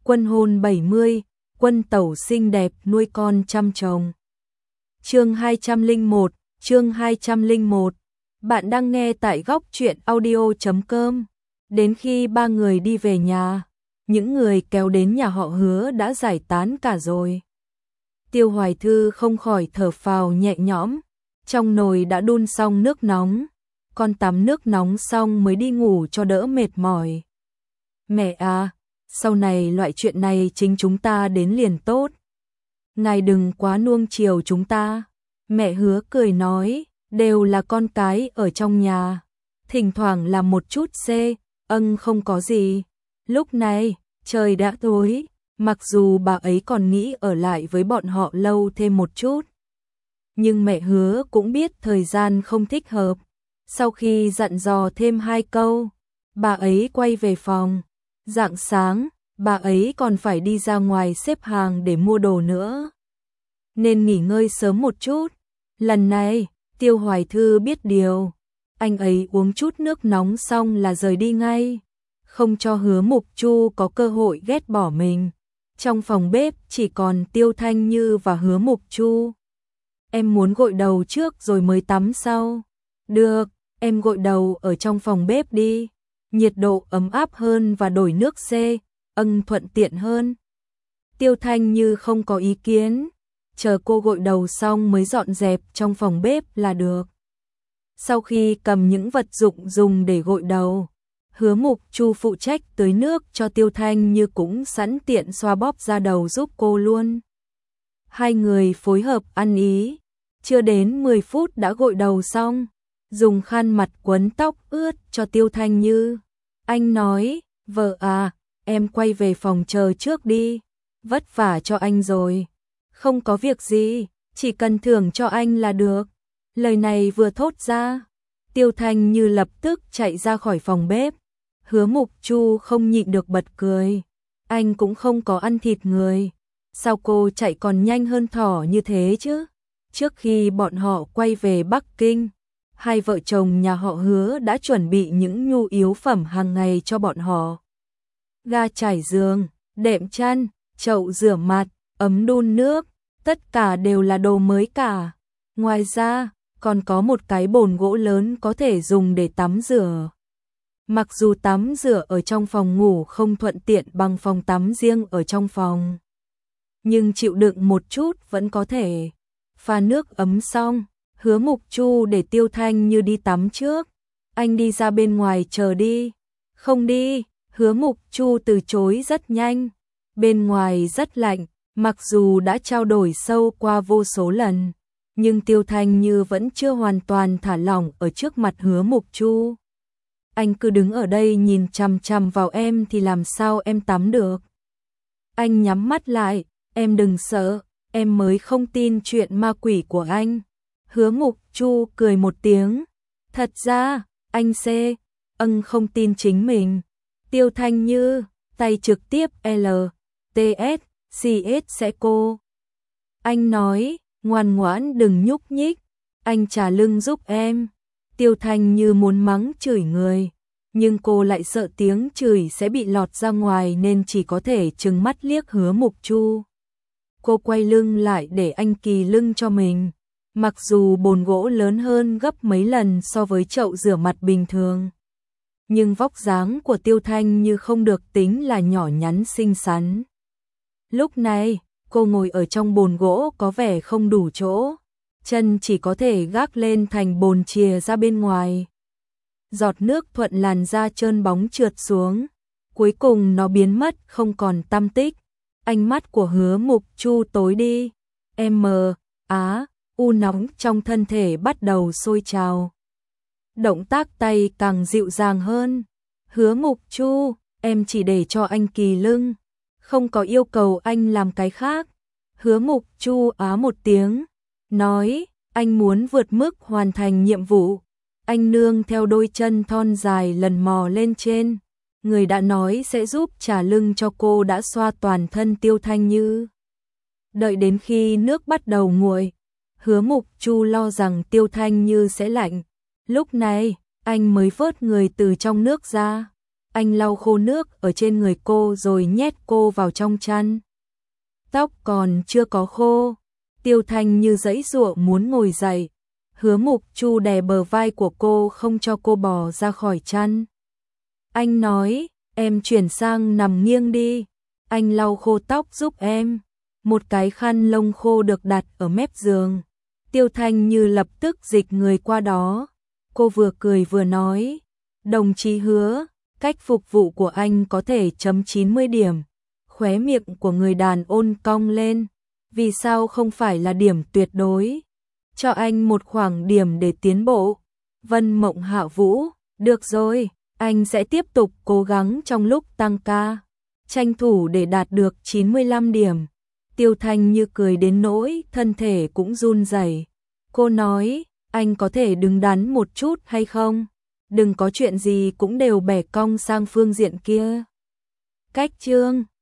Quân hôn 70, quân tẩu xinh đẹp nuôi con chăm chồng. Chương 201, chương 201. Bạn đang nghe tại góc truyện audio.com. Đến khi ba người đi về nhà, những người kéo đến nhà họ Hứa đã giải tán cả rồi. Tiêu Hoài Thư không khỏi thở phào nhẹ nhõm, trong nồi đã đun xong nước nóng, con tắm nước nóng xong mới đi ngủ cho đỡ mệt mỏi. Mẹ à, sau này loại chuyện này chính chúng ta đến liền tốt. Ngài đừng quá nuông chiều chúng ta. Mẹ Hứa cười nói, đều là con cái ở trong nhà, thỉnh thoảng làm một chút không có gì. Lúc này, trời đã tối, mặc dù bà ấy còn nghĩ ở lại với bọn họ lâu thêm một chút. Nhưng mẹ Hứa cũng biết thời gian không thích hợp. Sau khi dặn dò thêm 2 câu, bà ấy quay về phòng. Rạng sáng, bà ấy còn phải đi ra ngoài xếp hàng để mua đồ nữa, nên nghỉ ngơi sớm một chút. Lần này, Tiêu Hoài Thư biết điều, anh ấy uống chút nước nóng xong là rời đi ngay, không cho Hứa Mục Chu có cơ hội ghét bỏ mình. Trong phòng bếp chỉ còn Tiêu Thanh Như và Hứa Mục Chu. Em muốn gội đầu trước rồi mới tắm sau. Được, em gội đầu ở trong phòng bếp đi. Nhiệt độ ấm áp hơn và đổi nước thuận tiện hơn. Tiêu Thanh Như không có ý kiến, chờ cô gội đầu xong mới dọn dẹp trong phòng bếp là được. Sau khi cầm những vật dụng dùng để gội đầu, Hứa Mục Chu phụ trách tưới nước cho Tiêu Thanh Như cũng sẵn tiện xoa bóp da đầu giúp cô luôn. Hai người phối hợp ăn ý, chưa đến 10 phút đã gội đầu xong, dùng khăn mặt quấn tóc ướt cho Tiêu Thanh Như. Anh nói, vợ à, em quay về phòng chờ trước đi, vất vả cho anh rồi. Không có việc gì, chỉ cần thưởng cho anh là được. Lời này vừa thốt ra, Tiêu Thanh Như lập tức chạy ra khỏi phòng bếp. Hứa Mục Chu không nhịn được bật cười. Anh cũng không có ăn thịt người, sao cô chạy còn nhanh hơn thỏ như thế chứ? Trước khi bọn họ quay về Bắc Kinh, hai vợ chồng nhà họ Hứa đã chuẩn bị những nhu yếu phẩm hàng ngày cho bọn họ. Ga trải giường, đệm chăn, chậu rửa mặt, ấm đun nước, tất cả đều là đồ mới cả. Ngoài ra, còn có một cái bồn gỗ lớn có thể dùng để tắm rửa. Mặc dù tắm rửa ở trong phòng ngủ không thuận tiện bằng phòng tắm riêng ở trong phòng, nhưng chịu đựng một chút vẫn có thể. Pha nước ấm xong, Hứa Mục Chu để Tiêu Thanh Như đi tắm trước. Anh đi ra bên ngoài chờ đi. Không đi, Hứa Mục Chu từ chối rất nhanh. Bên ngoài rất lạnh, mặc dù đã trao đổi sâu qua vô số lần, nhưng Tiêu Thanh Như vẫn chưa hoàn toàn thả lỏng ở trước mặt Hứa Mục Chu. Anh cứ đứng ở đây nhìn chằm chằm vào em thì làm sao em tắm được. Anh nhắm mắt lại, em đừng sợ, em mới không tin chuyện ma quỷ của anh. Hứa Mục Chu cười một tiếng. Thật ra, anh không tin chính mình. Tiêu Thanh Như, tay trực tiếp LTS sẽ cô. Anh nói, ngoan ngoãn đừng nhúc nhích, anh trả lưng giúp em. Tiêu Thanh Như muốn mắng chửi người, nhưng cô lại sợ tiếng chửi sẽ bị lọt ra ngoài nên chỉ có thể trừng mắt liếc Hứa Mục Chu. Cô quay lưng lại để anh kỳ lưng cho mình. Mặc dù bồn gỗ lớn hơn gấp mấy lần so với chậu rửa mặt bình thường, nhưng vóc dáng của Tiêu Thanh Như không được tính là nhỏ nhắn xinh xắn. Lúc này, cô ngồi ở trong bồn gỗ có vẻ không đủ chỗ, chân chỉ có thể gác lên thành bồn chìa ra bên ngoài. Giọt nước thuận làn da trơn bóng trượt xuống, cuối cùng nó biến mất không còn tăm tích. Ánh mắt của Hứa Mục Chu tối đi. U nóng trong thân thể bắt đầu sôi trào. Động tác tay càng dịu dàng hơn. Hứa Mục Chu, em chỉ để cho anh kỳ lưng, không có yêu cầu anh làm cái khác. Hứa Mục Chu á một tiếng, nói, anh muốn vượt mức hoàn thành nhiệm vụ. Anh nương theo đôi chân thon dài lần mò lên trên. Người đã nói sẽ giúp trả lưng cho cô đã xoa toàn thân Tiêu Thanh Như. Đợi đến khi nước bắt đầu nguội, Hứa Mục Chu lo rằng Tiêu Thanh Như sẽ lạnh. Lúc này, anh mới vớt người từ trong nước ra. Anh lau khô nước ở trên người cô rồi nhét cô vào trong chăn. Tóc còn chưa có khô, Tiêu Thanh Như giãy giụa muốn ngồi dậy. Hứa Mục Chu đè bờ vai của cô không cho cô bò ra khỏi chăn. Anh nói, em chuyển sang nằm nghiêng đi, anh lau khô tóc giúp em. Một cái khăn lông khô được đặt ở mép giường. Tiêu Thanh Như lập tức dịch người qua đó. Cô vừa cười vừa nói, đồng chí Hứa, cách phục vụ của anh có thể chấm 90 điểm. Khóe miệng của người đàn ông cong lên. Vì sao không phải là điểm tuyệt đối? Cho anh một khoảng điểm để tiến bộ. Vân Mộng Hạ Vũ, được rồi, anh sẽ tiếp tục cố gắng trong lúc tăng ca, tranh thủ để đạt được 95 điểm. Tiêu Thanh Như cười đến nỗi thân thể cũng run rẩy. Cô nói, anh có thể đứng đắn một chút hay không? Đừng có chuyện gì cũng đều bẻ cong sang phương diện kia. Cách chương